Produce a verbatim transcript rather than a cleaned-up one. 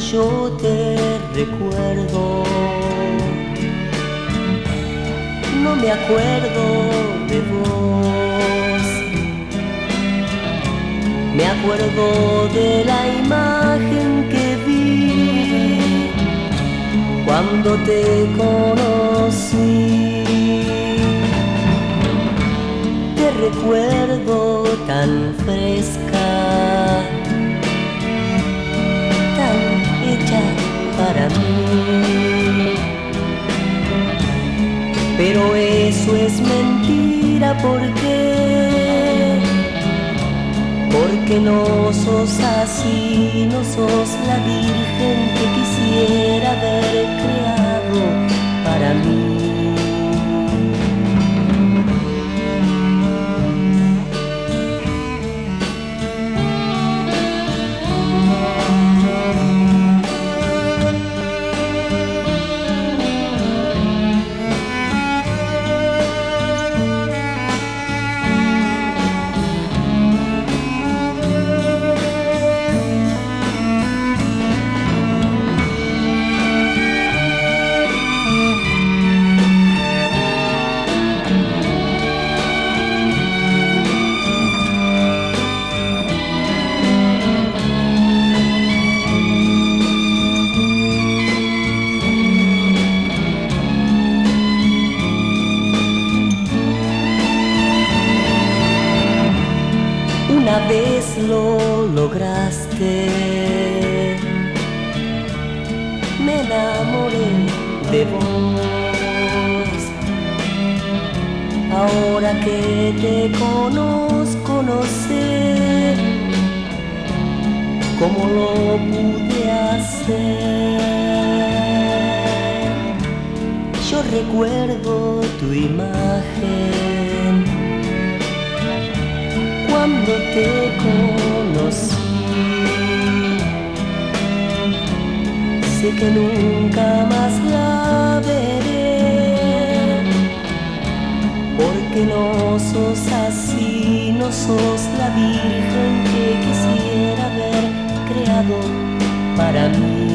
yo te recuerdo. No me acuerdo de vos, me acuerdo de la imagen que vi cuando te conocí. Te recuerdo tan fresca, tan hecha para mí. Pero eso es mentira, porque porque no sos así, no sos la virgen que quisiera haber creado para mí. Una vez lo lograste, me enamoré de vos. Ahora que te conozco, no sé cómo lo pude hacer. Yo recuerdo tu imagen cuando te conocí. Sé que nunca más la veré, porque no sos así, no sos la virgen que quisiera haber creado para mí.